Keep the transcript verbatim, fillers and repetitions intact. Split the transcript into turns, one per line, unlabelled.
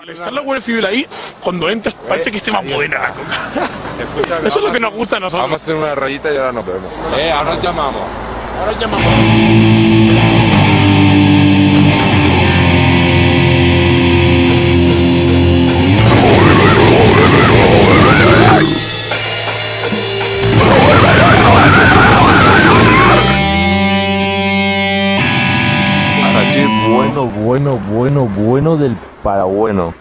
Al estar la Guardia Civil ahí, cuando entras parece que esté más buena la coca.
Escucha,
Eso es lo que nos gusta a nosotros.
Vamos a hacer una rayita y ahora nos vemos. Eh, ahora os llamamos.
Ahora llamamos.
Bueno, bueno, bueno, bueno del para bueno.